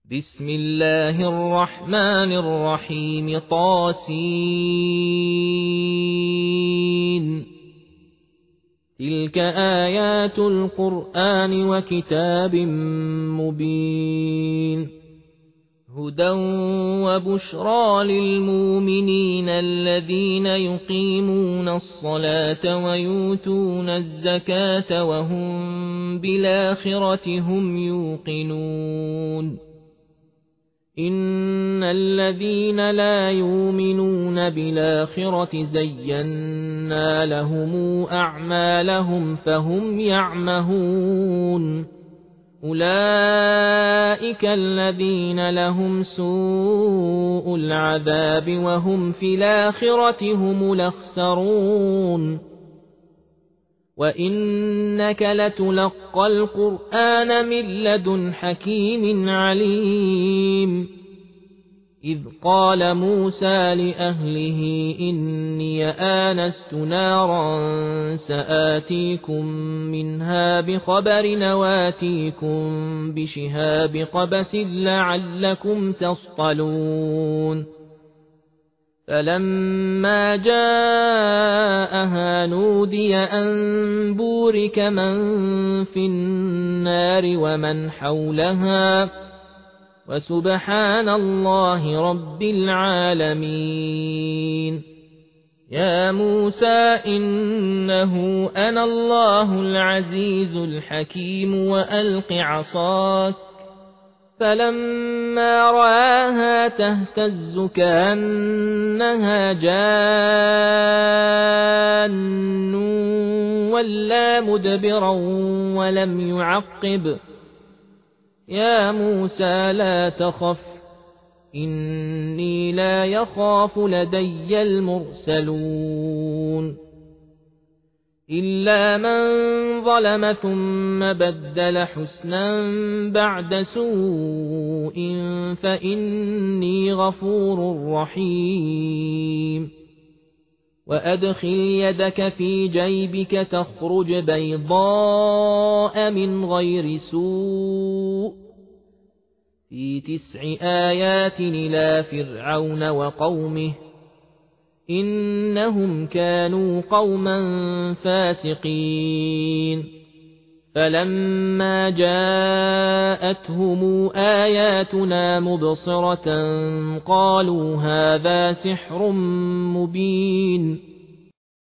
بسم الله الرحمن الرحيم طاسين تلك آيات القرآن وكتاب مبين هدى وبشرى للمؤمنين الذين يقيمون الصلاة ويؤتون الزكاة وهم بالآخرة هم يوقنون إن الذين لا يؤمنون بالآخرة زينا لهم أعمالهم فهم يعمهون أولئك الذين لهم سوء العذاب وهم في الآخرة هم الأخسرون وإنك لتلقى القرآن من لدن حكيم عليم إذ قال موسى لأهله إني آنست نارا سآتيكم منها بخبر وآتيكم بشهاب قبس لعلكم تصطلون فلما جاءها نودي أن بورك من في النار ومن حولها وسبحان الله رب العالمين يا موسى إنه أنا الله العزيز الحكيم وألق عصاك فلما رآها تهتز كأنها جان ولا مدبرا ولم يعقب يا موسى لا تخف إني لا يخاف لدي المرسلون إلا من ظلم ثم بدل حسنا بعد سوء فإني غفور رحيم وأدخل يدك في جيبك تخرج بيضاء من غير سوء في 9 آيات إلى فرعون وقومه إنهم كانوا قوما فاسقين فلما جاءتهم آياتنا مبصرة قالوا هذا سحر مبين